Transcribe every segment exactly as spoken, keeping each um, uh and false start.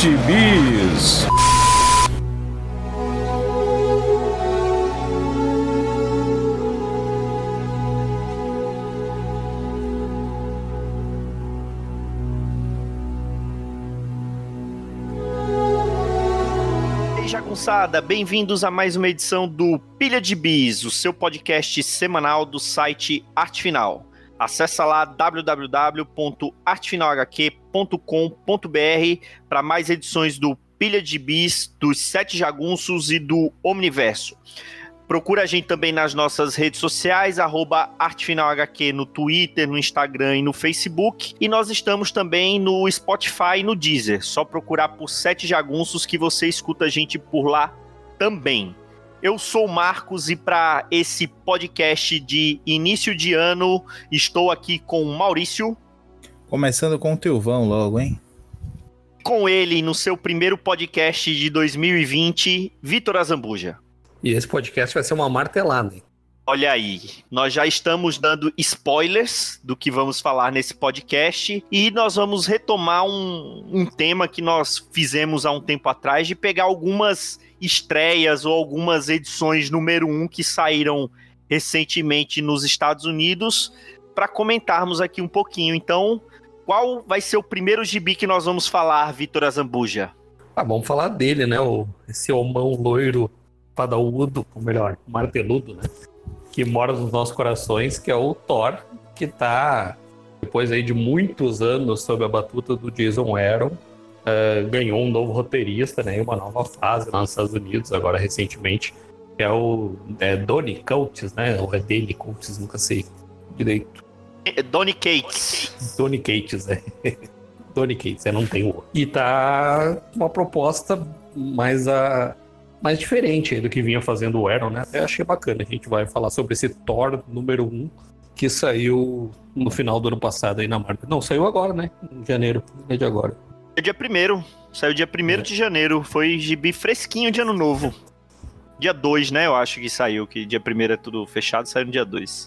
de Bis. Jagunçada, bem-vindos a mais uma edição do Pilha de Bis, o seu podcast semanal do site Arte Final. Acesse lá w w w ponto arte final h q ponto com ponto b r para mais edições do Pilha de Bis, dos Sete Jagunços e do Omniverso. Procura a gente também nas nossas redes sociais, arroba artefinalhq no Twitter, no Instagram e no Facebook. E nós estamos também no Spotify e no Deezer. Só procurar por Sete Jagunços que você escuta a gente por lá também. Eu sou o Marcos e para esse podcast de início de ano, estou aqui com o Maurício. Começando com o Tilvão logo, hein? Com ele, no seu primeiro podcast de dois mil e vinte, Vitor Azambuja. E esse podcast vai ser uma martelada, hein? Olha aí, nós já estamos dando spoilers do que vamos falar nesse podcast e nós vamos retomar um, um tema que nós fizemos há um tempo atrás de pegar algumas estreias ou algumas edições número um que saíram recentemente nos Estados Unidos para comentarmos aqui um pouquinho. Então, qual vai ser o primeiro gibi que nós vamos falar, Vitor Azambuja? Ah, vamos falar dele, né? O, esse homão loiro padaúdo, ou melhor, marteludo, né? Que mora nos nossos corações, que é o Thor, que tá, depois aí de muitos anos sob a batuta do Jason Aaron, uh, ganhou um novo roteirista, né? Uma nova fase lá nos Estados Unidos, agora recentemente, que é o é Donny Cates, né? Ou é Danny Cates, nunca sei direito. Donny Cates. Donny Cates, é. Donny Cates, é, não tem o. E tá uma proposta mais a... mais diferente do que vinha fazendo o Aaron, né? Até achei bacana. A gente vai falar sobre esse Thor número um que saiu no final do ano passado aí na Marvel. Não, saiu agora, né? Em janeiro, é de agora. É dia primeiro. Saiu dia primeiro é. de janeiro. Foi gibi fresquinho de ano novo. Dia dois, né? Eu acho que saiu, que dia primeiro é tudo fechado, saiu no dia dois.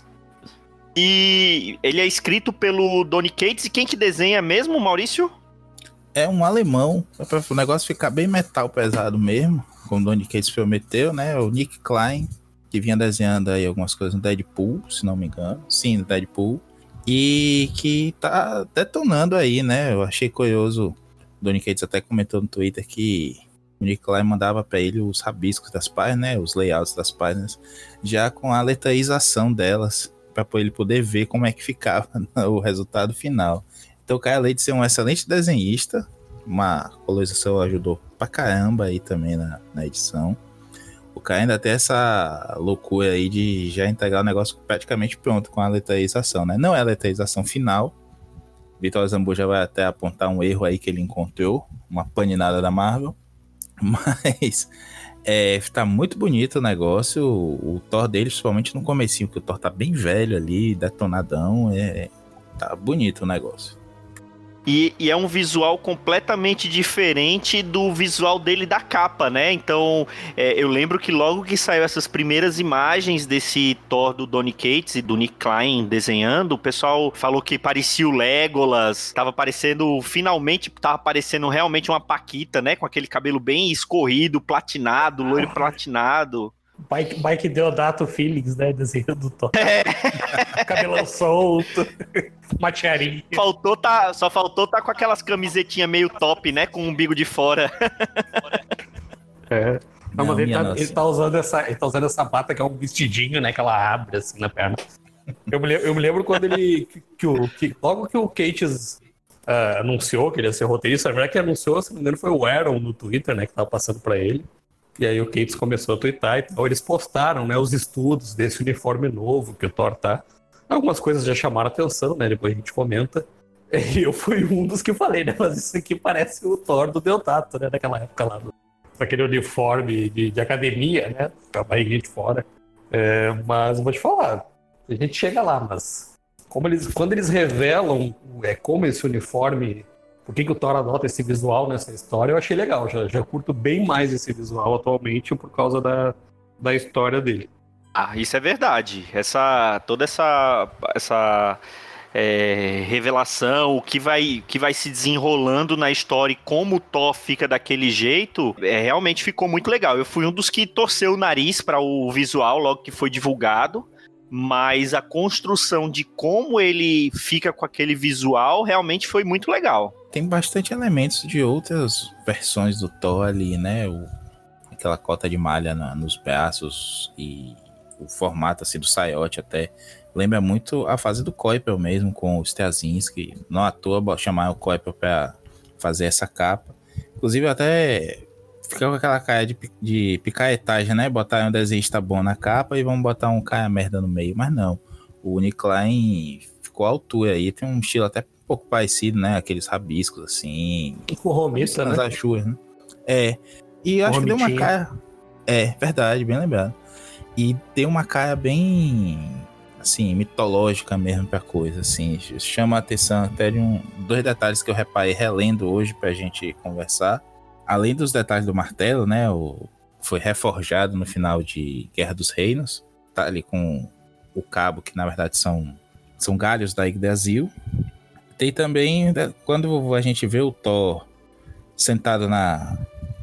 E ele é escrito pelo Donny Cates. E quem que desenha mesmo, Maurício? É um alemão. Para o negócio ficar bem metal pesado mesmo, como o Donny Cates prometeu, né? O Nick Klein, que vinha desenhando aí algumas coisas no Deadpool, se não me engano. Sim, no Deadpool. E que tá detonando aí, né? Eu achei curioso. O Donny Cates até comentou no Twitter que o Nick Klein mandava para ele os rabiscos das páginas, né? Os layouts das páginas, já com a letraização delas, para ele poder ver como é que ficava o resultado final. Então o cara, além de ser um excelente desenhista, uma colorização ajudou pra caramba aí também na, na edição. O cara ainda tem essa loucura aí de já entregar o negócio praticamente pronto com a letraização, né? Não é a letraização final. Vitor Azambuja vai até apontar um erro aí que ele encontrou, uma paninada da Marvel. Mas é, tá muito bonito o negócio. O, o Thor dele, principalmente no comecinho, que o Thor tá bem velho ali, detonadão. É, tá bonito o negócio. E, e é um visual completamente diferente do visual dele da capa, né? Então, é, eu lembro que logo que saiu essas primeiras imagens desse Thor do Donny Cates e do Nick Klein desenhando, o pessoal falou que parecia o Legolas, tava parecendo, finalmente, tava parecendo realmente uma Paquita, né? Com aquele cabelo bem escorrido, platinado, loiro platinado. Bike, Bike Deodato Feelings, né? Desenhando o Thor. É. Cabelão solto, matearinha. Faltou tá, só faltou tá com aquelas camisetinhas meio top, né? Com o umbigo de fora. É. Não, mas ele tá, ele, tá usando essa, ele tá usando essa bata que é um vestidinho, né? Que ela abre assim na perna. Eu me, eu me lembro quando ele. Que, que o, que, logo que o Cates uh, anunciou que ele ia ser roteirista, na verdade que anunciou, se não me engano, foi o Aaron no Twitter, né? Que tava passando pra ele. E aí o Cates começou a twittar e tal. Eles postaram, né, os estudos desse uniforme novo que o Thor tá. Algumas coisas já chamaram atenção, né? Depois a gente comenta. E eu fui um dos que falei, né? Mas isso aqui parece o Thor do Deodato, né? Daquela época lá. Do, aquele uniforme de, de academia, né? Com a barriguinha de fora. É, mas eu vou te falar. A gente chega lá, mas... Como eles, quando eles revelam é, como esse uniforme... Por que, que o Thor adota esse visual nessa história, eu achei legal. Já, já curto bem mais esse visual atualmente por causa da, da história dele. Ah, isso é verdade. Essa, toda essa, essa é, revelação, o que vai, que vai se desenrolando na história e como o Thor fica daquele jeito, é, realmente ficou muito legal. Eu fui um dos que torceu o nariz para o visual logo que foi divulgado, mas a construção de como ele fica com aquele visual realmente foi muito legal. Tem bastante elementos de outras versões do Thor ali, né? O, aquela cota de malha na, nos braços e o formato assim do saiote até lembra muito a fase do Kuiper mesmo, com o Straczynski. Não à toa chamaram o Kuiper para fazer essa capa. Inclusive até fica com aquela cara de, de picaretagem, né? Botaram um desenhista bom na capa e vamos botar um cara merda no meio. Mas não, o Nick Klein ficou à altura aí. Tem um estilo até um pouco parecido, né? Aqueles rabiscos assim. Com romita, né? As achuas, né? É. E eu acho que deu uma cara... É, verdade, bem lembrado. E deu uma cara bem... assim, mitológica mesmo pra coisa, assim. Chama a atenção até de um, dois detalhes que eu reparei relendo hoje pra gente conversar. Além dos detalhes do martelo, né, o, foi reforjado no final de Guerra dos Reinos, tá ali com o cabo, que na verdade são, são galhos da Yggdrasil. Tem também, quando a gente vê o Thor sentado na,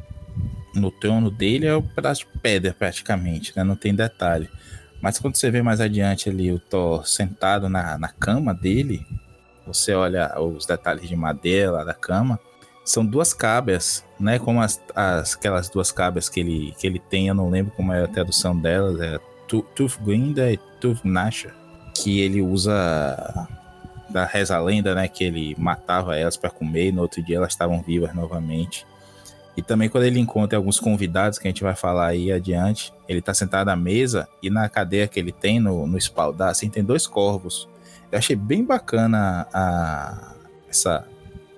no trono dele, é um pedaço de pedra praticamente, né, não tem detalhe. Mas quando você vê mais adiante ali o Thor sentado na, na cama dele, você olha os detalhes de madeira lá da cama, são duas cabras, né? Como as, as, aquelas duas cabras que ele, que ele tem, eu não lembro como é a tradução delas, é Tufgrinda e Tufnasha, que ele usa da reza lenda, né? Que ele matava elas para comer e no outro dia elas estavam vivas novamente. E também quando ele encontra alguns convidados, que a gente vai falar aí adiante, ele tá sentado à mesa e na cadeira que ele tem, no, no espaldar, assim, tem dois corvos. Eu achei bem bacana a, essa...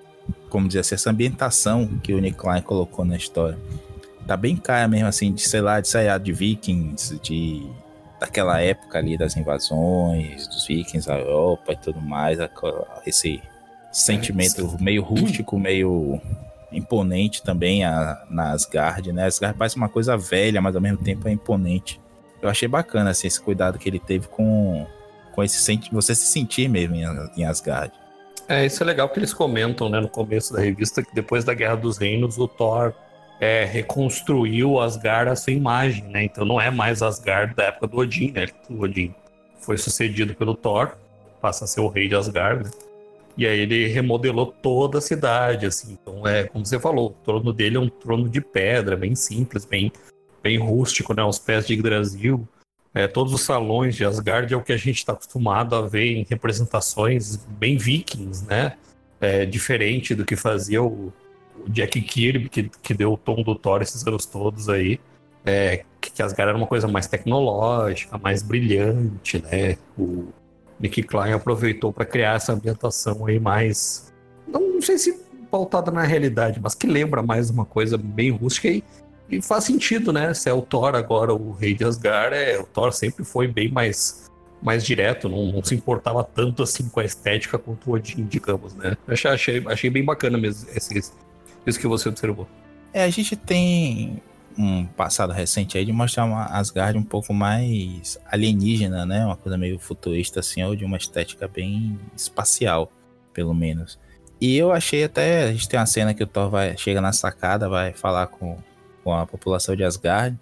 como dizer assim, essa ambientação que o Nick Klein colocou na história. Tá bem cara mesmo, assim, de, sei lá, de seriado de Vikings, de, daquela época ali das invasões, dos Vikings, a Europa e tudo mais, esse sentimento meio rústico, meio imponente também a, na Asgard, né? Asgard parece uma coisa velha, mas ao mesmo tempo é imponente. Eu achei bacana, assim, esse cuidado que ele teve com, com esse senti- você se sentir mesmo em, em Asgard. É, isso é legal que eles comentam, né, no começo da revista, que depois da Guerra dos Reinos, o Thor é, reconstruiu Asgard a sua imagem, né? Então não é mais Asgard da época do Odin, né? O Odin foi sucedido pelo Thor, passa a ser o rei de Asgard, né? E aí ele remodelou toda a cidade, assim. Então é, como você falou, o trono dele é um trono de pedra, bem simples, bem, bem rústico, né? Aos pés de Yggdrasil. É, todos os salões de Asgard é o que a gente está acostumado a ver em representações bem vikings, né? É, diferente do que fazia o, o Jack Kirby, que, que deu o tom do Thor esses anos todos aí. É, que, que Asgard era uma coisa mais tecnológica, mais brilhante, né? O Nick Klein aproveitou para criar essa ambientação aí mais... Não, não sei se pautada na realidade, mas que lembra mais uma coisa bem rústica e E faz sentido, né? Se é o Thor agora o rei de Asgard, é, o Thor sempre foi bem mais, mais direto, não, não se importava tanto assim com a estética quanto o Odin, digamos, né? Achei, achei, achei bem bacana mesmo esse, isso que você observou. É, a gente tem um passado recente aí de mostrar uma Asgard um pouco mais alienígena, né? Uma coisa meio futurista assim, ou de uma estética bem espacial, pelo menos. E eu achei até, a gente tem uma cena que o Thor vai, chega na sacada, vai falar com com a população de Asgard,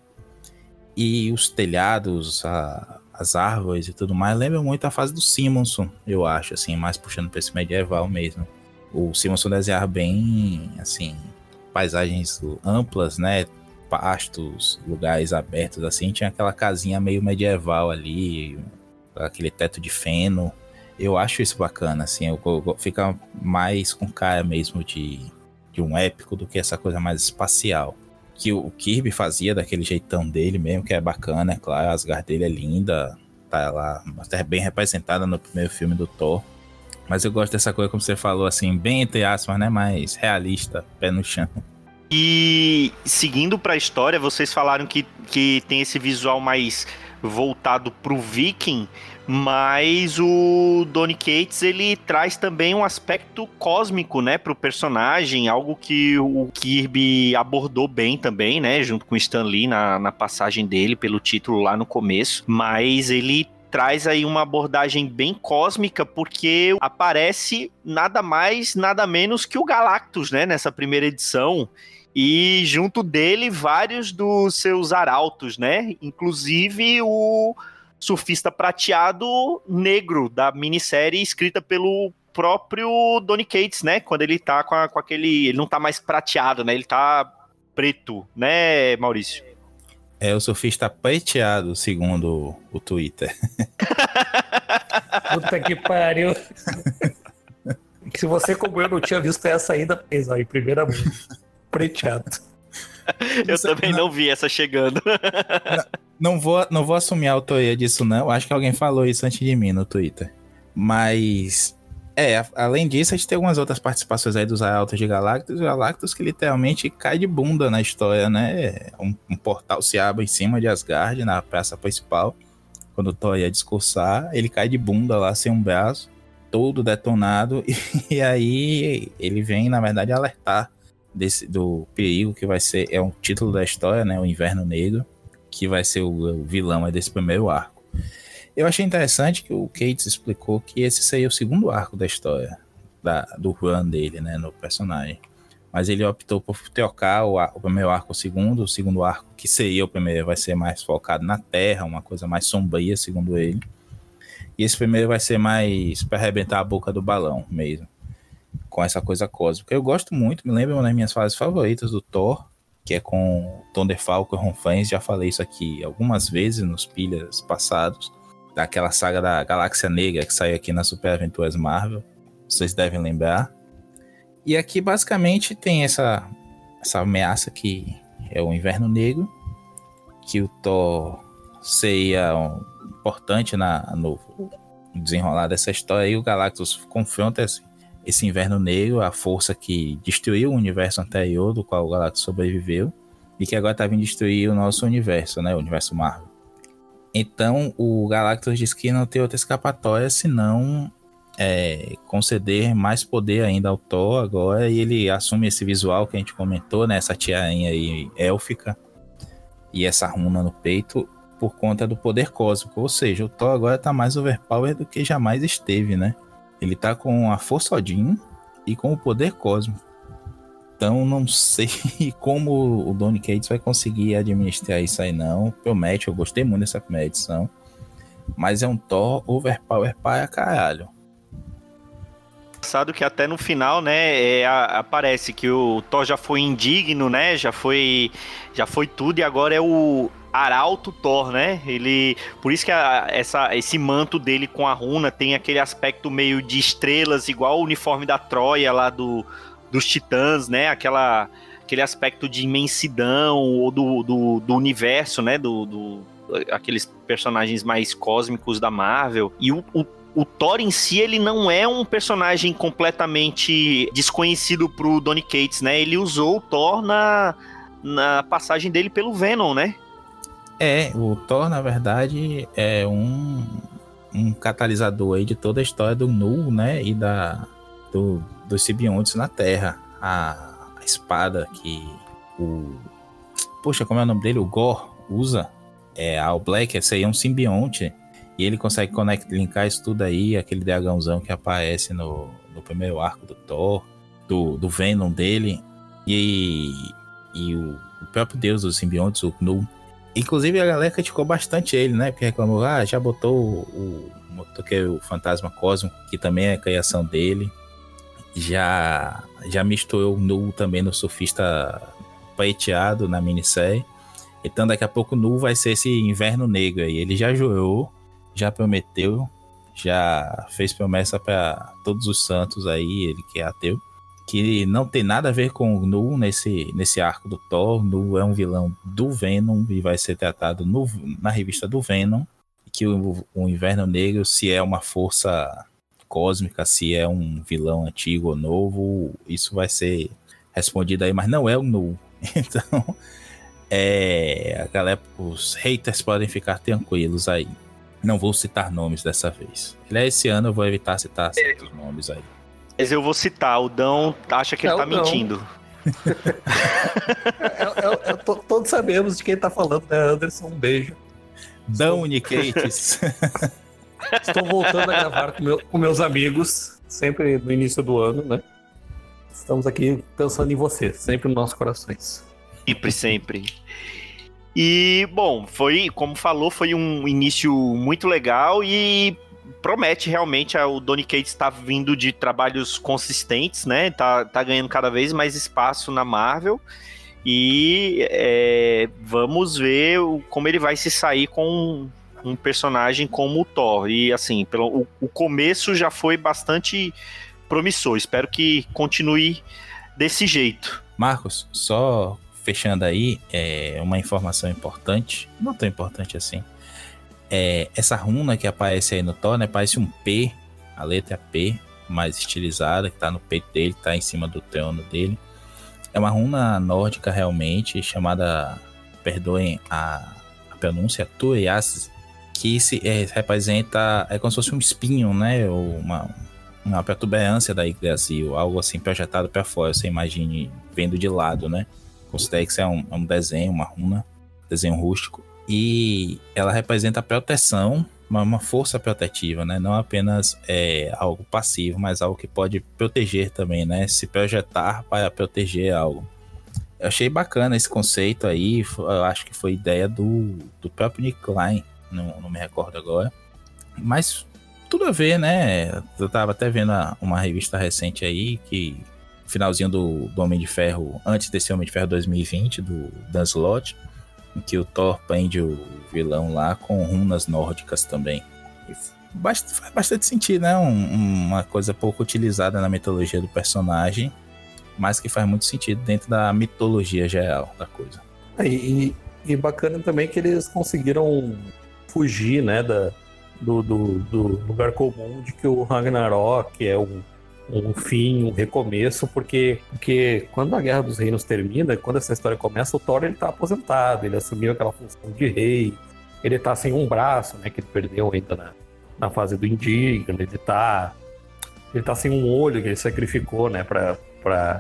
e os telhados, a, as árvores e tudo mais, lembram muito a fase do Simonson, eu acho, assim, mais puxando para esse medieval mesmo. O Simonson desenhava bem, assim, paisagens amplas, né, pastos, lugares abertos, assim, tinha aquela casinha meio medieval ali, aquele teto de feno. Eu acho isso bacana, assim, eu, eu, fica mais com cara mesmo de, de um épico do que essa coisa mais espacial. Que o Kirby fazia daquele jeitão dele mesmo, que é bacana, é claro, a Asgard dele é linda, tá lá até bem representada no primeiro filme do Thor. Mas eu gosto dessa coisa, como você falou, assim, bem entre aspas, né, mais realista, pé no chão. E seguindo pra história, vocês falaram que, que tem esse visual mais voltado pro Viking, mas o Donny Cates, ele traz também um aspecto cósmico, né, pro personagem, algo que o Kirby abordou bem também, né, junto com o Stan Lee na, na passagem dele pelo título lá no começo, mas ele traz aí uma abordagem bem cósmica, porque aparece nada mais, nada menos que o Galactus, né, nessa primeira edição, e junto dele vários dos seus arautos, né, inclusive o surfista prateado negro da minissérie escrita pelo próprio Donny Cates, né, quando ele tá com, a, com aquele, ele não tá mais prateado, né, ele tá preto, né, Maurício? É o surfista prateado, segundo o Twitter. Puta que pariu. Se você, como eu, não tinha visto essa ainda, fez aí, primeira mão. Prateado. Eu também não vi essa chegando. Não, não, vou, não vou assumir a autoria disso, não. Acho que alguém falou isso antes de mim no Twitter. Mas... É, a, além disso, a gente tem algumas outras participações aí dos arautos de Galactus, Galactus que literalmente cai de bunda na história, né? Um, um portal se abre em cima de Asgard, na praça principal, quando o Thor ia discursar, ele cai de bunda lá, sem um braço, todo detonado, e, e aí ele vem, na verdade, alertar desse, do perigo que vai ser, é um título da história, né? O Inverno Negro, que vai ser o, o vilão aí desse primeiro arco. Eu achei interessante que o Cates explicou que esse seria o segundo arco da história, da, do run dele, né, no personagem. Mas ele optou por trocar o, o primeiro arco o segundo, o segundo arco, que seria o primeiro, vai ser mais focado na Terra, uma coisa mais sombria, segundo ele. E esse primeiro vai ser mais para arrebentar a boca do balão mesmo, com essa coisa cósmica. Eu gosto muito, me lembro uma das minhas fases favoritas do Thor, que é com Thunder Falcon e Ron Fans, já falei isso aqui algumas vezes nos pilhas passados, daquela saga da Galáxia Negra que saiu aqui na Super Aventuras Marvel, vocês devem lembrar. E aqui basicamente tem essa, essa ameaça que é o Inverno Negro, que o Thor seria um, importante na, no desenrolar dessa história, e o Galactus confronta esse, esse Inverno Negro, a força que destruiu o universo anterior, do qual o Galactus sobreviveu, e que agora está vindo destruir o nosso universo, né, o universo Marvel. Então, o Galactus diz que não tem outra escapatória senão é, conceder mais poder ainda ao Thor agora, e ele assume esse visual que a gente comentou, né? Essa tiarinha aí élfica e essa runa no peito por conta do poder cósmico. Ou seja, o Thor agora tá mais overpower do que jamais esteve, né? Ele tá com a força Odin e com o poder cósmico. Então, não sei como o Donny Cates vai conseguir administrar isso aí, não. Promete, eu gostei muito dessa primeira edição. Mas é um Thor overpower para caralho. Engraçado que até no final, né, é, a, aparece que o Thor já foi indigno, né, já foi, já foi tudo, e agora é o Arauto Thor, né? Ele, por isso que a, essa, esse manto dele com a runa tem aquele aspecto meio de estrelas, igual o uniforme da Troia lá do... dos titãs, né, aquela, aquele aspecto de imensidão ou do, do, do universo, né, do, do, aqueles personagens mais cósmicos da Marvel. E o, o, o Thor em si, ele não é um personagem completamente desconhecido pro Donny Cates, né, ele usou o Thor na, na passagem dele pelo Venom, né. É, o Thor, na verdade, é um, um catalisador aí de toda a história do Null, né, e da... Do, dos simbiontes na Terra. A, a espada que o... Poxa, como é o nome dele? O Gore usa. É, a All Black seria um simbionte. E ele consegue conectar, linkar isso tudo aí. Aquele dragãozão que aparece no, no primeiro arco do Thor. Do, do Venom dele. E, e o, o próprio deus dos simbiontes, o Knull. Inclusive a galera criticou bastante ele, né? Porque reclamou, ah, já botou o, o motoqueiro fantasma cósmico, que também é a criação dele. Já, já misturou o Null também no surfista prateado na minissérie. Então daqui a pouco o Null vai ser esse Inverno Negro aí. Ele já jurou, já prometeu, já fez promessa para todos os santos aí, ele que é ateu, que não tem nada a ver com o Null nesse, nesse arco do Thor. O Null é um vilão do Venom e vai ser tratado no, na revista do Venom. Que o, o Inverno Negro, se é uma força cósmica, se é um vilão antigo ou novo, isso vai ser respondido aí, mas não é o Null. Então, é, a galera, os haters podem ficar tranquilos aí. Não vou citar nomes dessa vez. Esse ano eu vou evitar citar certos nomes aí. Mas eu vou citar, o Dão acha que ele é tá mentindo. é, é, é, todos sabemos de quem tá falando, né, Anderson? Um beijo. Downy Cates. Estou voltando a gravar com, meu, com meus amigos, sempre no início do ano, né? Estamos aqui pensando em você, sempre nos nossos corações. Sempre, sempre. E, bom, foi, como falou, foi um início muito legal e promete realmente, o Donny Cates está vindo de trabalhos consistentes, né? Tá, tá ganhando cada vez mais espaço na Marvel e é, vamos ver o, como ele vai se sair com um, um personagem como o Thor. E, assim, pelo, o, o começo já foi bastante promissor. Espero que continue desse jeito. Marcos, só fechando aí, é uma informação importante, não tão importante assim. É, essa runa que aparece aí no Thor, né, parece um P, a letra P, mais estilizada, que tá no peito dele, que tá em cima do trono dele. É uma runa nórdica realmente, chamada, perdoem a, a pronúncia, Turias, que se, é, representa, é como se fosse um espinho, né, ou uma, uma protuberância da Yggdrasil, algo assim projetado para fora, você imagine vendo de lado, né. Considere que isso é um, é um desenho, uma runa, desenho rústico. E ela representa a proteção, uma, uma força protetiva, né? Não apenas é, algo passivo, mas algo que pode proteger também, né? Se projetar para proteger algo. Eu achei bacana esse conceito aí, eu acho que foi ideia do, do próprio Nick Klein, não, não me recordo agora. Mas tudo a ver, né? Eu tava até vendo uma revista recente aí, que finalzinho do, do Homem de Ferro, antes desse Homem de Ferro dois mil e vinte, do Dan Slott, em que o Thor prende o vilão lá com runas nórdicas também. E faz bastante sentido, né? Um, uma coisa pouco utilizada na mitologia do personagem, mas que faz muito sentido dentro da mitologia geral da coisa. É, e, e bacana também que eles conseguiram fugir, né, da, do, do, do lugar comum de que o Ragnarok é um um fim, um recomeço, porque, porque quando a Guerra dos Reinos termina, quando essa história começa, o Thor ele tá aposentado, ele assumiu aquela função de rei, ele tá sem um braço, né, que ele perdeu ainda na, na fase do Indigno, ele tá, ele tá sem um olho que ele sacrificou, né, pra, pra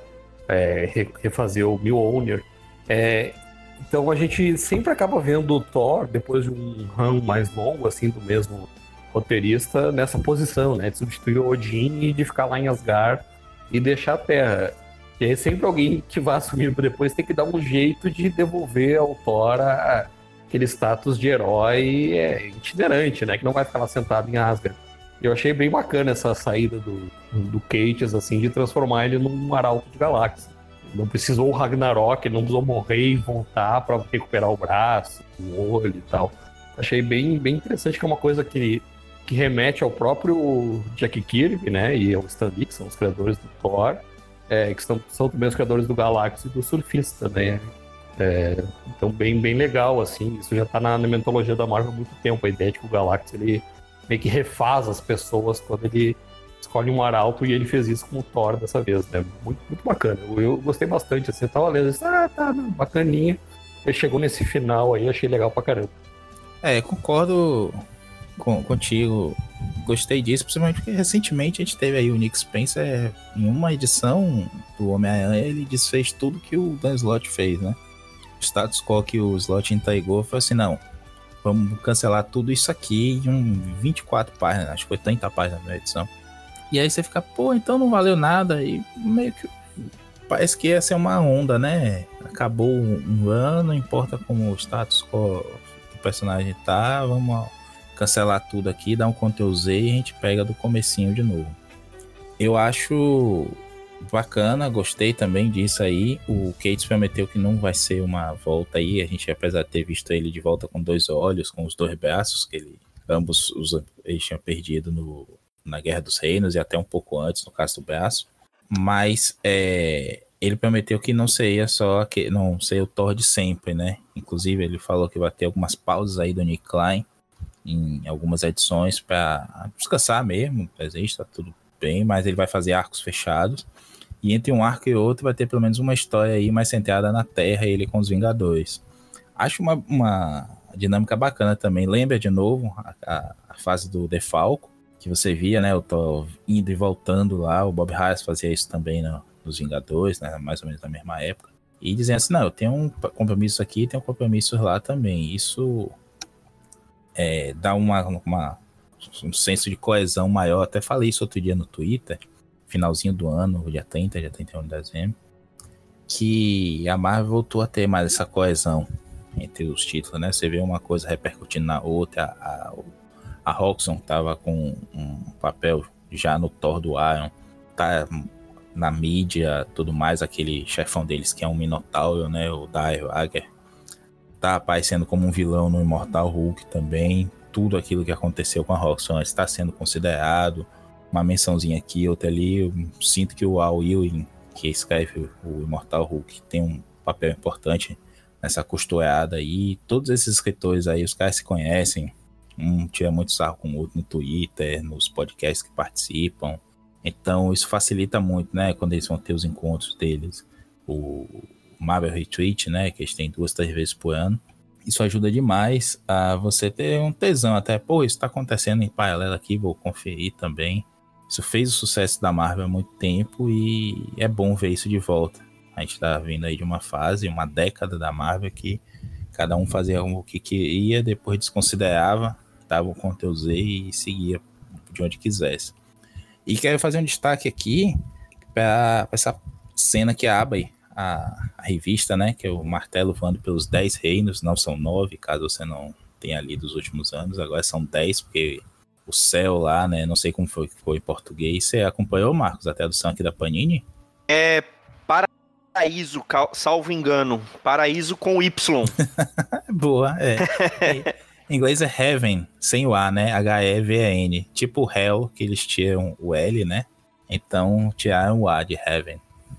é, refazer o Mjolnir. É, então a gente sempre acaba vendo o Thor, depois de um run mais longo, assim, do mesmo roteirista, nessa posição, né, de substituir o Odin e de ficar lá em Asgard e deixar a Terra. E aí sempre alguém que vai assumir depois tem que dar um jeito de devolver ao Thor a, aquele status de herói é, itinerante, né, que não vai ficar lá sentado em Asgard. Eu achei bem bacana essa saída do, do Cates, assim, de transformar ele num arauto de galáxia. Não precisou o Ragnarok, ele não precisou morrer e voltar para recuperar o braço, o olho e tal. Achei bem, bem interessante, que é uma coisa que que remete ao próprio Jack Kirby, né, e ao Stan Lee, que são os criadores do Thor, é, que são, são também os criadores do Galactus e do Surfista, né. É, então, bem, bem legal, assim, isso já tá na, na mitologia da Marvel há muito tempo, a ideia de que o Galactus, ele meio que refaz as pessoas quando ele escolhe um arauto, e ele fez isso com o Thor dessa vez, né, muito, muito bacana. Eu, eu gostei bastante, assim, eu tava lendo, disse, ah, tá, bacaninha, ele chegou nesse final aí, achei legal pra caramba. É, concordo Com, contigo, gostei disso, principalmente porque recentemente a gente teve aí o Nick Spencer em uma edição do Homem-Aranha, ele desfez tudo que o Dan Slott fez, né? O status quo que o Slott entregou foi assim, não, vamos cancelar tudo isso aqui em um vinte e quatro páginas, acho que foi trinta páginas na edição. E aí você fica, pô, então não valeu nada, e meio que parece que ia ser uma onda, né? Acabou um ano, não importa como o status quo do personagem tá, vamos cancelar tudo aqui, dar um Ctrl Z e a gente pega do comecinho de novo. Eu acho bacana, gostei também disso aí. O Cates prometeu que não vai ser uma volta aí, a gente, apesar de ter visto ele de volta com dois olhos, com os dois braços, que ele ambos os, ele tinha perdido no, na Guerra dos Reinos e até um pouco antes, no caso do braço. Mas é, ele prometeu que não seria só que, não seria o Thor de sempre, né? Inclusive ele falou que vai ter algumas pausas aí do Nick Klein em algumas edições para descansar mesmo, existe, tá tudo bem, mas ele vai fazer arcos fechados, e entre um arco e outro vai ter pelo menos uma história aí mais centrada na Terra, ele com os Vingadores. Acho uma, uma dinâmica bacana também, lembra de novo a, a, a fase do The Falcon, que você via, né, eu tô indo e voltando lá, o Bob Harris fazia isso também no, nos Vingadores, né, mais ou menos na mesma época, e dizendo assim, não, eu tenho um compromisso aqui, tenho um compromisso lá também, isso é, dá uma, uma, um senso de coesão maior. Até falei isso outro dia no Twitter, finalzinho do ano, dia trinta, dia trinta e um de dezembro, que a Marvel voltou a ter mais essa coesão entre os títulos, né? Você vê uma coisa repercutindo na outra. A, a, a Roxxon tava com um papel já no Thor do Iron, tá na mídia, tudo mais, aquele chefão deles que é um Minotauro, né? O Dire Wrigger, tá aparecendo como um vilão no Immortal Hulk também. Tudo aquilo que aconteceu com a Roxxon está sendo considerado. Uma mençãozinha aqui, outra ali. Eu sinto que o Al Ewing, que escreve o Immortal Hulk, tem um papel importante nessa costurada aí. Todos esses escritores aí, os caras se conhecem. Um tira muito sarro com o outro no Twitter, nos podcasts que participam. Então isso facilita muito, né? Quando eles vão ter os encontros deles. O Marvel Retreat, né? Que eles têm duas, três vezes por ano. Isso ajuda demais a você ter um tesão até. Pô, isso tá acontecendo em paralelo aqui, vou conferir também. Isso fez o sucesso da Marvel há muito tempo e é bom ver isso de volta. A gente tá vindo aí de uma fase, uma década da Marvel que cada um fazia o que queria, depois desconsiderava, dava o control Z e seguia de onde quisesse. E quero fazer um destaque aqui para essa cena que abre a, a revista, né? Que é o martelo voando pelos dez reinos, não são nove, caso você não tenha lido os últimos anos, agora são dez, porque o céu lá, né? Não sei como foi que foi em português. Você acompanhou, Marcos, a tradução aqui da Panini? É Paraíso, salvo engano. Paraíso com Y. Boa, é. Em inglês é Heaven, sem o A, né? H E V E N. Tipo Hell, que eles tiram o L, né? Então tiraram o A de Heaven.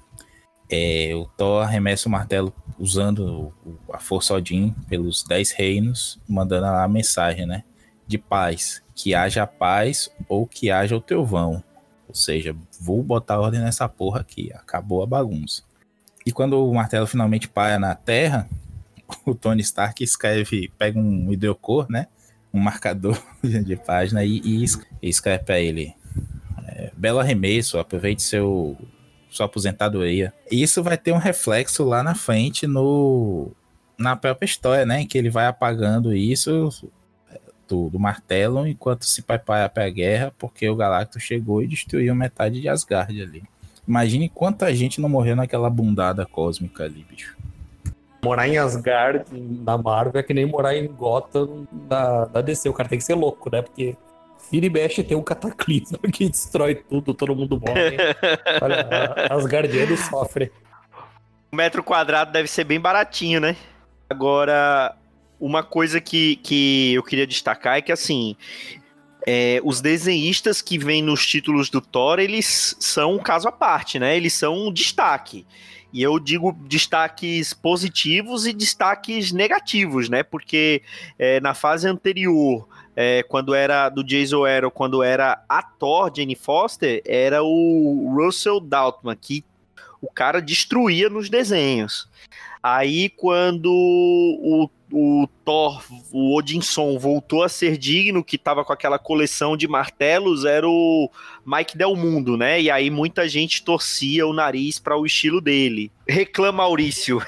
É, o Thor arremessa o martelo usando a força Odin pelos dez reinos, mandando a mensagem, né? De paz. Que haja paz ou que haja o trovão. Ou seja, vou botar ordem nessa porra aqui. Acabou a bagunça. E quando o martelo finalmente para na terra, o Tony Stark escreve, pega um ideocor, né? Um marcador de página e, e escreve pra ele: é, belo arremesso, aproveite seu, sua aposentadoria. E isso vai ter um reflexo lá na frente no, na própria história, né? Que ele vai apagando isso do, do martelo enquanto se prepara pra guerra, porque o Galactus chegou e destruiu metade de Asgard ali. Imagine quanta gente não morreu naquela bundada cósmica ali, bicho. Morar em Asgard, na Marvel, é que nem morar em Gotham da, da D C. O cara tem que ser louco, né? Porque vira e mexe tem um cataclismo que destrói tudo, todo mundo morre. Olha, Asgardiano sofre. O metro quadrado deve ser bem baratinho, né? Agora, uma coisa que, que eu queria destacar é que, assim, é, os desenhistas que vêm nos títulos do Thor, eles são um caso à parte, né? Eles são um destaque. E eu digo destaques positivos e destaques negativos, né? Porque é, na fase anterior, é, quando era do Jason Aaron, quando era a Thor, Jane Foster, era o Russell Daltman, que o cara destruía nos desenhos. Aí quando o, o Thor, o Odinson, voltou a ser digno, que tava com aquela coleção de martelos, era o Mike Del Mundo, né? E aí muita gente torcia o nariz para o estilo dele. Reclama, Maurício.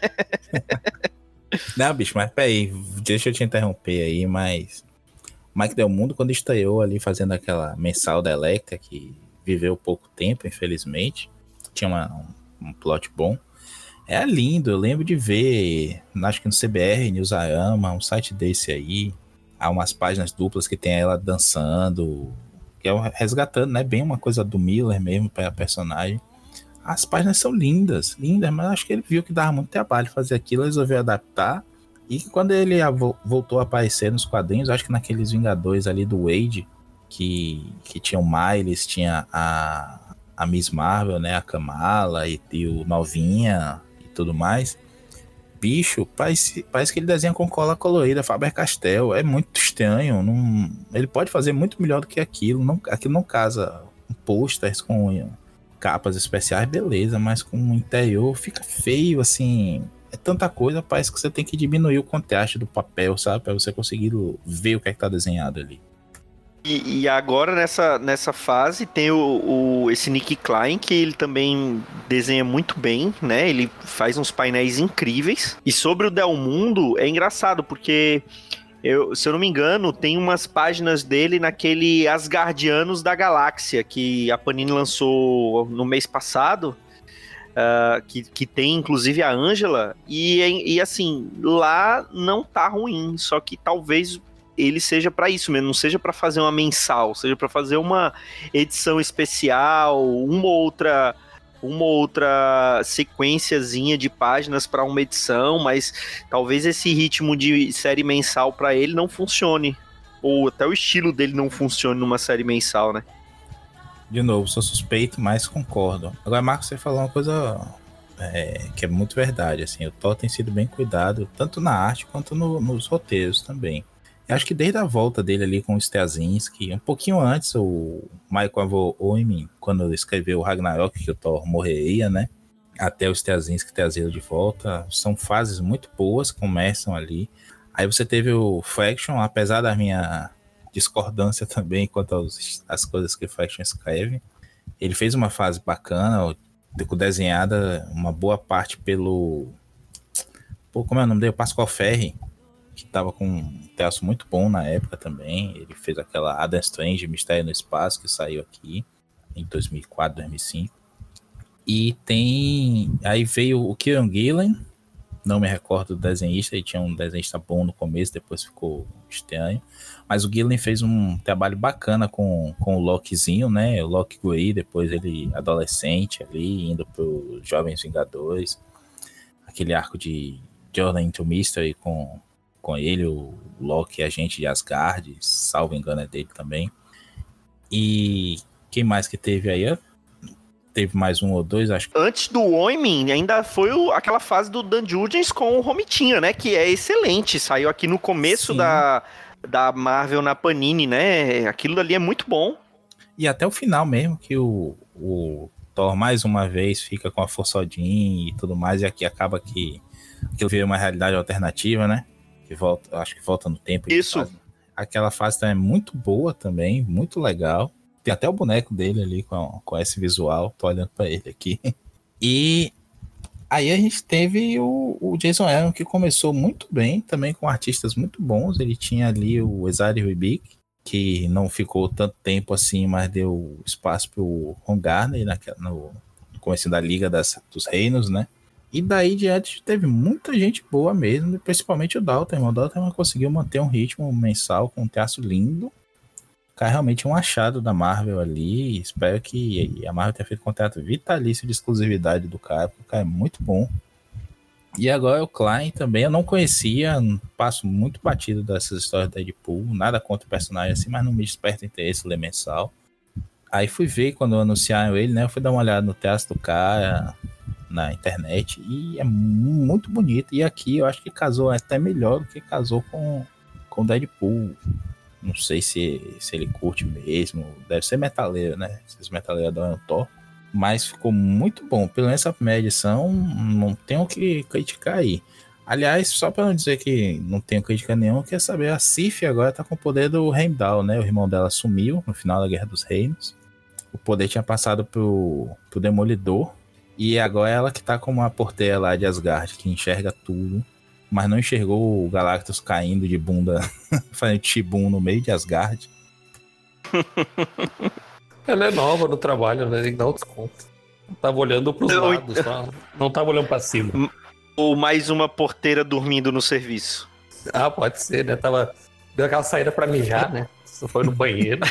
Não, bicho, mas peraí, deixa eu te interromper aí, mas Mike Del Mundo, quando estreou ali fazendo aquela mensal da Electra, que viveu pouco tempo, infelizmente, tinha uma, um, um plot bom. É lindo, eu lembro de ver, acho que no C B R, Newsarama, um site desse aí, há umas páginas duplas que tem ela dançando, que é resgatando, né, bem uma coisa do Miller mesmo para a personagem. As páginas são lindas, lindas, mas acho que ele viu que dava muito trabalho fazer aquilo, resolveu adaptar, e quando ele voltou a aparecer nos quadrinhos, acho que naqueles Vingadores ali do Wade, que, que tinha o Miles, tinha a, a Miss Marvel, né, a Kamala e, e o Novinha tudo mais, bicho, parece, parece que ele desenha com cola colorida, Faber-Castell, é muito estranho, não, ele pode fazer muito melhor do que aquilo, não, aquilo não casa com posters, com capas especiais, beleza, mas com o interior fica feio, assim, é tanta coisa, parece que você tem que diminuir o contraste do papel, sabe, para você conseguir ver o que é que tá desenhado ali. E, e agora, nessa, nessa fase, tem o, o, esse Nick Klein, que ele também desenha muito bem, né? Ele faz uns painéis incríveis. E sobre o Del Mundo, é engraçado, porque Eu, se eu não me engano, tem umas páginas dele naquele Asgardianos da Galáxia, que a Panini lançou no mês passado, uh, que, que tem inclusive a Ângela, e, e assim, lá não tá ruim, só que talvez ele seja para isso mesmo, não seja para fazer uma mensal, seja para fazer uma edição especial, uma outra... uma outra sequenciazinha de páginas para uma edição, mas talvez esse ritmo de série mensal para ele não funcione, ou até o estilo dele não funcione numa série mensal, né? De novo, sou suspeito, mas concordo. Agora, Marcos, você falou uma coisa é, que é muito verdade, assim, o Thor tem sido bem cuidado, tanto na arte quanto no, nos roteiros também. Eu acho que desde a volta dele ali com o Straczynski, um pouquinho antes, o Michael Oeming, quando ele escreveu o Ragnarok, que o Thor morreria, né? Até o Straczynski trazê-lo de volta, são fases muito boas que começam ali. Aí você teve o Fraction, apesar da minha discordância também quanto aos, às coisas que o Fraction escreve, ele fez uma fase bacana, desenhada uma boa parte pelo... Pô, como é o nome dele? O Pascoal Ferri, que tava com um traço muito bom na época também. Ele fez aquela Adam Strange, Mistério no Espaço, que saiu aqui em dois mil e quatro, dois mil e cinco. E tem... Aí veio o Kieron Gillen, não me recordo do desenhista, ele tinha um desenhista bom no começo, depois ficou estranho. Mas o Gillen fez um trabalho bacana com, com o Lokizinho, né? O Loki Grey, depois ele adolescente ali, indo pro Jovens Vingadores. Aquele arco de Jordan into Mystery com... com ele, o Loki, agente de Asgard, salvo engano é dele também. E quem mais que teve aí? Teve mais um ou dois, acho que... Antes do Oeming, ainda foi o, aquela fase do Dan Jurgens com o Romitinha, né? Que é excelente, saiu aqui no começo da, da Marvel na Panini, né? Aquilo ali é muito bom. E até o final mesmo, que o, o Thor mais uma vez fica com a Força Odin e tudo mais, e aqui acaba que aquilo vira uma realidade alternativa, né? Que volta, acho que volta no tempo. Isso. Fase. Aquela fase também é muito boa também, muito legal. Tem até o boneco dele ali com, com esse visual. Tô olhando pra ele aqui. E aí a gente teve o, o Jason Aaron, que começou muito bem, também com artistas muito bons. Ele tinha ali o Esari Rubik, que não ficou tanto tempo assim, mas deu espaço pro Ron Garner no, no começo da Liga das, dos Reinos, né? E daí diante teve muita gente boa mesmo, principalmente o Dalton. O Dalton conseguiu manter um ritmo mensal com um traço lindo. O cara é realmente um achado da Marvel ali. Espero que a Marvel tenha feito contrato vitalício de exclusividade do cara, porque o cara é muito bom. E agora o Klein também, eu não conhecia, passo muito batido dessas histórias da Deadpool, nada contra o personagem assim, mas não me desperta interesse ler mensal. Aí fui ver quando anunciaram ele, né? Eu fui dar uma olhada no traço do cara na internet e é muito bonito. E aqui eu acho que casou até melhor do que casou com o Deadpool. Não sei se, se ele curte mesmo, deve ser metaleiro, né? Esses metaleiros adoram Thor. Mas ficou muito bom. Pelo menos essa primeira edição, não tenho o que criticar aí. Aliás, só para não dizer que não tenho crítica nenhuma, quer saber, a Sif agora tá com o poder do Heimdall, né? O irmão dela sumiu no final da Guerra dos Reinos. O poder tinha passado pro, pro Demolidor. E agora é ela que tá como a porteira lá de Asgard, que enxerga tudo, mas não enxergou o Galactus caindo de bunda, fazendo tibum no meio de Asgard. Ela é nova no trabalho, né? Tem que dar um desconto. Tava olhando pros Eu... lados, tá? Não tava olhando pra cima. Ou mais uma porteira dormindo no serviço. Ah, pode ser, né? Tava... Deu aquela saída pra mijar, né? Só foi no banheiro.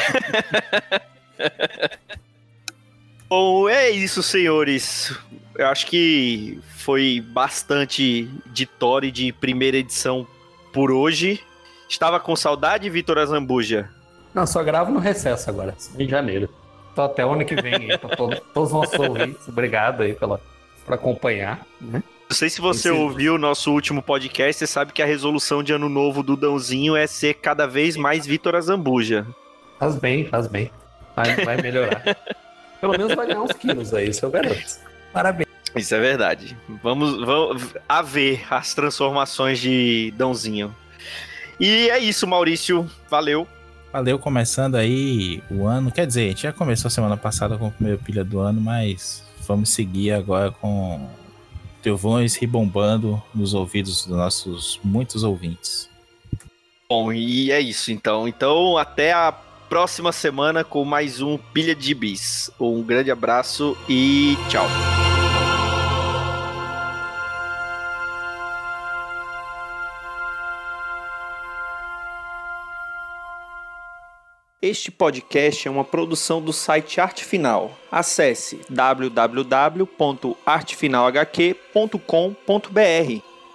Bom, é isso, senhores. Eu acho que foi bastante de Thor e de primeira edição por hoje. Estava com saudade, Vitor Azambuja? Não, só gravo no recesso agora, em janeiro. Tô até o ano que vem aí, pra todo, todos os nossos ouvintes. Obrigado aí pela, por acompanhar, né? Não sei se você Esse... ouviu o nosso último podcast, você sabe que a resolução de ano novo do Dãozinho é ser cada vez mais Vitor Azambuja. Faz bem, faz bem. Vai, vai melhorar. Pelo menos vai ganhar uns quilos aí, isso eu garanto. Parabéns. Isso é verdade. Vamos, vamos a ver as transformações de Dãozinho. E é isso, Maurício. Valeu. Valeu, começando aí o ano. Quer dizer, a gente já começou semana passada com o primeiro pilha do ano, mas vamos seguir agora com trovões ribombando nos ouvidos dos nossos muitos ouvintes. Bom, e é isso então. Então, até a próxima semana com mais um Pilha de Gibis. Um grande abraço e tchau. Este podcast é uma produção do site Arte Final. Acesse w w w ponto arte final h q ponto com ponto b r.